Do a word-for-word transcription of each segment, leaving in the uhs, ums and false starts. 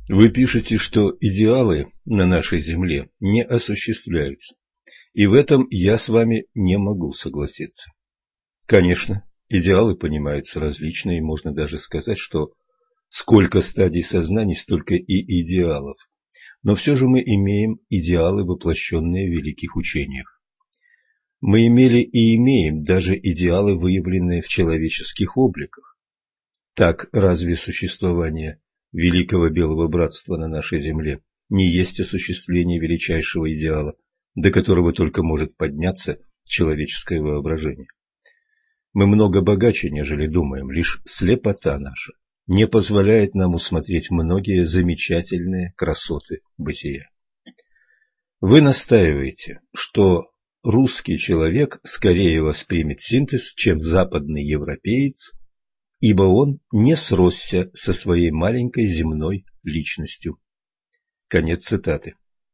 Вы пишете, что идеалы на нашей Земле не осуществляются, и в этом я с вами не могу согласиться. Конечно, идеалы понимаются различно, и можно даже сказать, что сколько стадий сознания, столько и идеалов. Но все же мы имеем идеалы, воплощенные в великих учениях. Мы имели и имеем даже идеалы, выявленные в человеческих обликах. Так разве существование Великого Белого Братства на нашей Земле не есть осуществление величайшего идеала, до которого только может подняться человеческое воображение? Мы много богаче, нежели думаем, лишь слепота наша не позволяет нам усмотреть многие замечательные красоты бытия. Вы настаиваете, что русский человек скорее воспримет синтез, чем западный европеец, ибо он не сросся со своей маленькой земной личностью. Конец цитаты.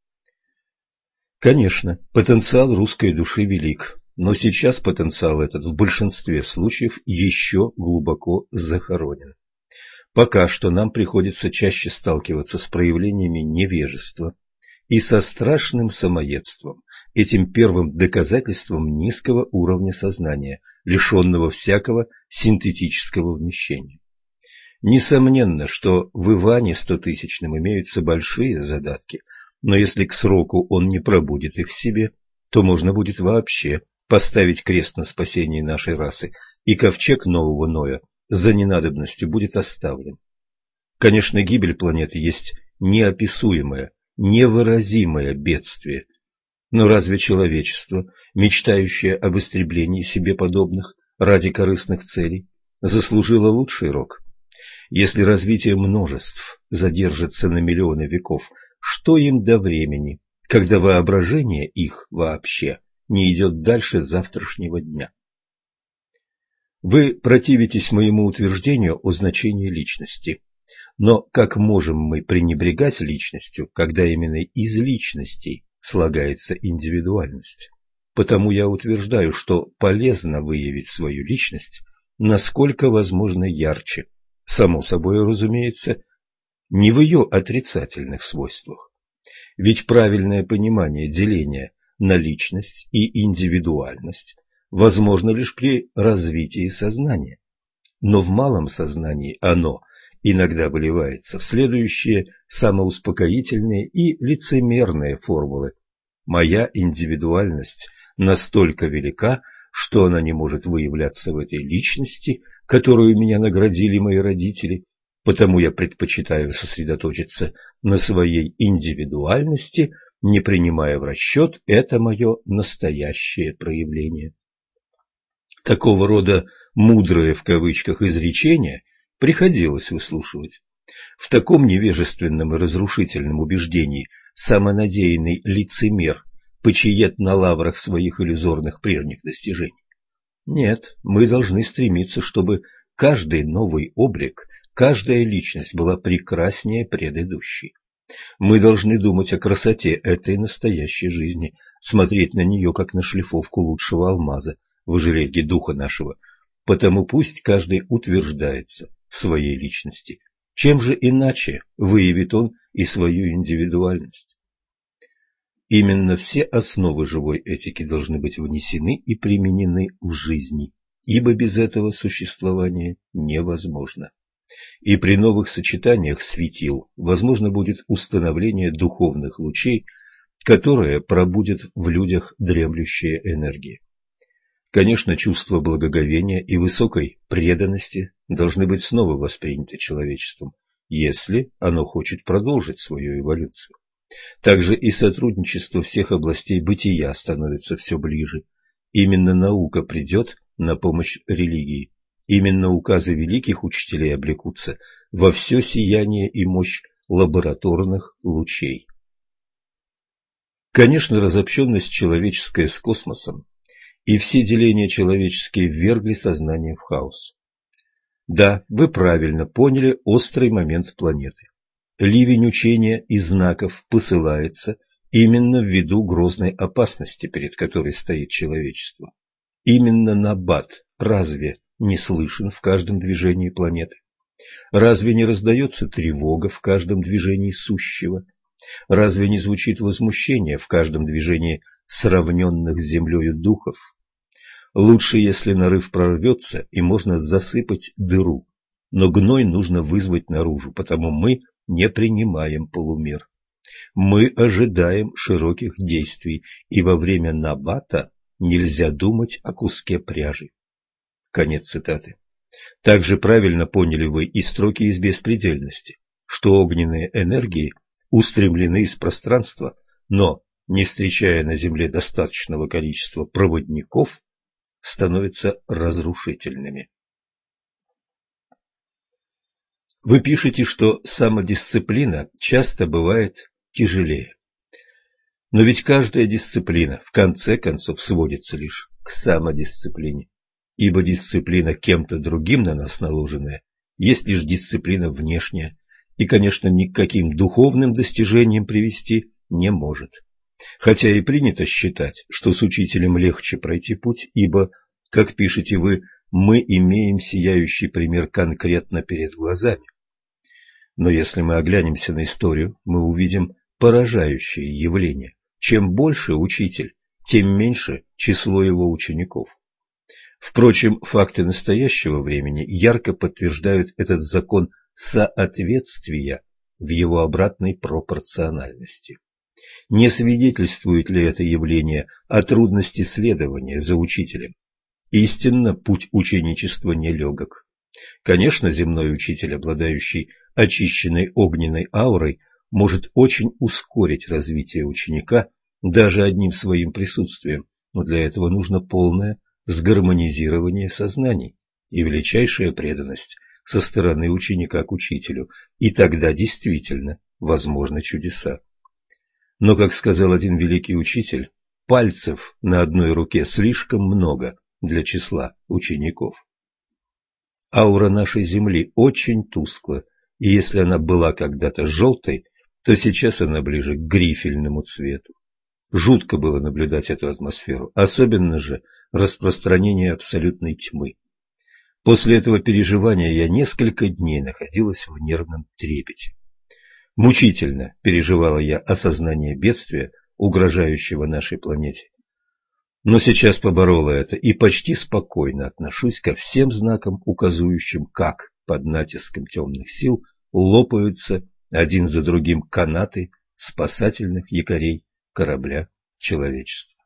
Конечно, потенциал русской души велик, но сейчас потенциал этот в большинстве случаев еще глубоко захоронен. Пока что нам приходится чаще сталкиваться с проявлениями невежества и со страшным самоедством, этим первым доказательством низкого уровня сознания, лишенного всякого синтетического вмещения. Несомненно, что в Иване Стотысячном имеются большие задатки, но если к сроку он не пробудит их в себе, то можно будет вообще поставить крест на спасении нашей расы, и ковчег нового Ноя за ненадобностью будет оставлен. Конечно, гибель планеты есть неописуемое, невыразимое бедствие, но разве человечество, мечтающее об истреблении себе подобных ради корыстных целей, заслужило лучший рок? Если развитие множеств задержится на миллионы веков, что им до времени, когда воображение их вообще не идет дальше завтрашнего дня? Вы противитесь моему утверждению о значении личности, но как можем мы пренебрегать личностью, когда именно из личностей слагается индивидуальность? Потому я утверждаю, что полезно выявить свою личность насколько возможно ярче, само собой разумеется, не в ее отрицательных свойствах. Ведь правильное понимание деления на личность и индивидуальность возможно лишь при развитии сознания. Но в малом сознании оно иногда выливается в следующие самоуспокоительные и лицемерные формулы. Моя индивидуальность настолько велика, что она не может выявляться в этой личности, которую меня наградили мои родители, потому я предпочитаю сосредоточиться на своей индивидуальности, не принимая в расчет это мое настоящее проявление. Такого рода «мудрые» в кавычках изречения приходилось выслушивать. В таком невежественном и разрушительном убеждении самонадеянный лицемер почиет на лаврах своих иллюзорных прежних достижений. Нет, мы должны стремиться, чтобы каждый новый облик, каждая личность была прекраснее предыдущей. Мы должны думать о красоте этой настоящей жизни, смотреть на нее как на шлифовку лучшего алмаза в ожерелье духа нашего. Потому пусть каждый утверждается в своей личности. Чем же иначе выявит он и свою индивидуальность? Именно все основы живой этики должны быть внесены и применены в жизни, ибо без этого существование невозможно. И при новых сочетаниях светил возможно будет установление духовных лучей, которые пробудят в людях дремлющие энергии. Конечно, чувство благоговения и высокой преданности должны быть снова восприняты человечеством, если оно хочет продолжить свою эволюцию. Также и сотрудничество всех областей бытия становится все ближе. Именно наука придет на помощь религии. Именно указы великих учителей облекутся во все сияние и мощь лабораторных лучей. Конечно, разобщенность человеческая с космосом и все деления человеческие ввергли сознание в хаос. Да, вы правильно поняли острый момент планеты. Ливень учения и знаков посылается именно ввиду грозной опасности, перед которой стоит человечество. Именно набат разве не слышен в каждом движении планеты? Разве не раздается тревога в каждом движении сущего? Разве не звучит возмущение в каждом движении сравненных с землею духов? Лучше, если нарыв прорвется, и можно засыпать дыру, но гной нужно вызвать наружу, потому мы не принимаем полумер. Мы ожидаем широких действий, и во время набата нельзя думать о куске пряжи. Конец цитаты. Также правильно поняли вы и строки из беспредельности, что огненные энергии устремлены из пространства, но, не встречая на Земле достаточного количества проводников, становятся разрушительными. Вы пишете, что самодисциплина часто бывает тяжелее. Но ведь каждая дисциплина в конце концов сводится лишь к самодисциплине, ибо дисциплина кем-то другим на нас наложенная есть лишь дисциплина внешняя, и, конечно, ни к каким духовным достижениям привести не может. Хотя и принято считать, что с учителем легче пройти путь, ибо, как пишете вы, мы имеем сияющий пример конкретно перед глазами. Но если мы оглянемся на историю, мы увидим поражающее явление. Чем больше учитель, тем меньше число его учеников. Впрочем, факты настоящего времени ярко подтверждают этот закон соответствия в его обратной пропорциональности. Не свидетельствует ли это явление о трудности следования за учителем? Истинно, путь ученичества нелегок. Конечно, земной учитель, обладающий очищенной огненной аурой, может очень ускорить развитие ученика даже одним своим присутствием, но для этого нужно полное сгармонизирование сознаний и величайшая преданность со стороны ученика к учителю, и тогда действительно возможны чудеса. Но, как сказал один великий учитель, пальцев на одной руке слишком много для числа учеников. Аура нашей Земли очень тускла, и если она была когда-то желтой, то сейчас она ближе к грифельному цвету. Жутко было наблюдать эту атмосферу, особенно же распространение абсолютной тьмы. После этого переживания я несколько дней находилась в нервном трепете. Мучительно переживала я осознание бедствия, угрожающего нашей планете. Но сейчас поборола это и почти спокойно отношусь ко всем знакам, указывающим, как под натиском темных сил лопаются один за другим канаты спасательных якорей корабля человечества.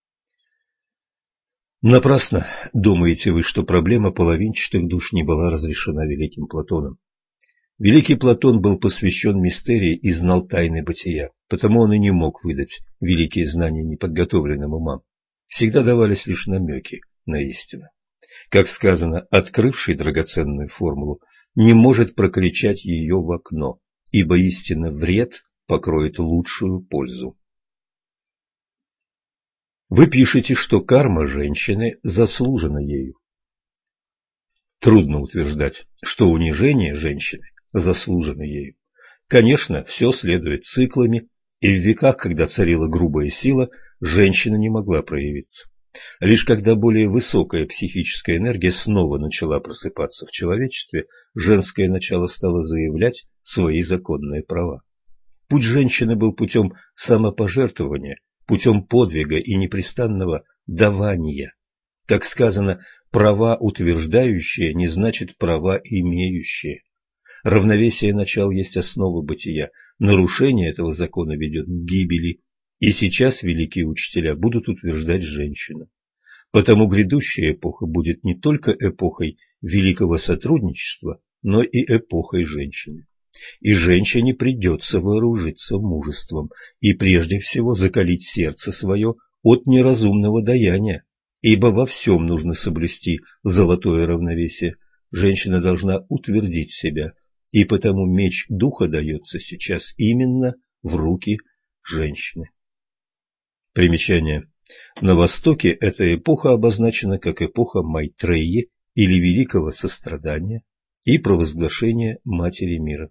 Напрасно думаете вы, что проблема половинчатых душ не была разрешена великим Платоном. Великий Платон был посвящен мистерии и знал тайны бытия, потому он и не мог выдать великие знания неподготовленным умам. Всегда давались лишь намеки на истину. Как сказано, открывший драгоценную формулу не может прокричать ее в окно, ибо истина вред покроет лучшую пользу. Вы пишете, что карма женщины заслужена ею. Трудно утверждать, что унижение женщины заслужено ею. Конечно, все следует циклами, и в веках, когда царила грубая сила, женщина не могла проявиться. Лишь когда более высокая психическая энергия снова начала просыпаться в человечестве, женское начало стало заявлять свои законные права. Путь женщины был путем самопожертвования, путем подвига и непрестанного давания. Как сказано, права утверждающие не значит права имеющие. Равновесие начал есть основа бытия. Нарушение этого закона ведет к гибели. И сейчас великие учителя будут утверждать женщину. Потому грядущая эпоха будет не только эпохой великого сотрудничества, но и эпохой женщины. И женщине придется вооружиться мужеством и прежде всего закалить сердце свое от неразумного даяния, ибо во всем нужно соблюсти золотое равновесие. Женщина должна утвердить себя, и потому меч духа дается сейчас именно в руки женщины. Примечание. На Востоке эта эпоха обозначена как эпоха Майтреи или великого сострадания и провозглашения Матери мира.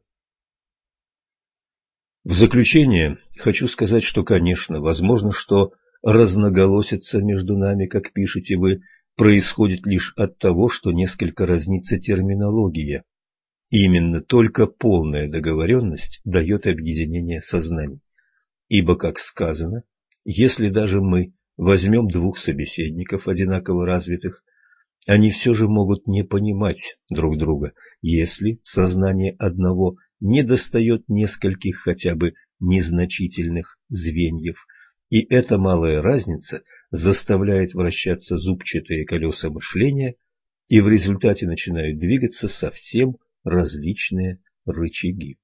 В заключение хочу сказать, что, конечно, возможно, что разноголосица между нами, как пишете вы, происходит лишь от того, что несколько разнится терминология. Именно только полная договоренность дает объединение сознаний. Ибо, как сказано, если даже мы возьмем двух собеседников, одинаково развитых, они все же могут не понимать друг друга, если сознание одного недостает нескольких хотя бы незначительных звеньев, и эта малая разница заставляет вращаться зубчатые колеса мышления, и в результате начинают двигаться совсем различные рычаги.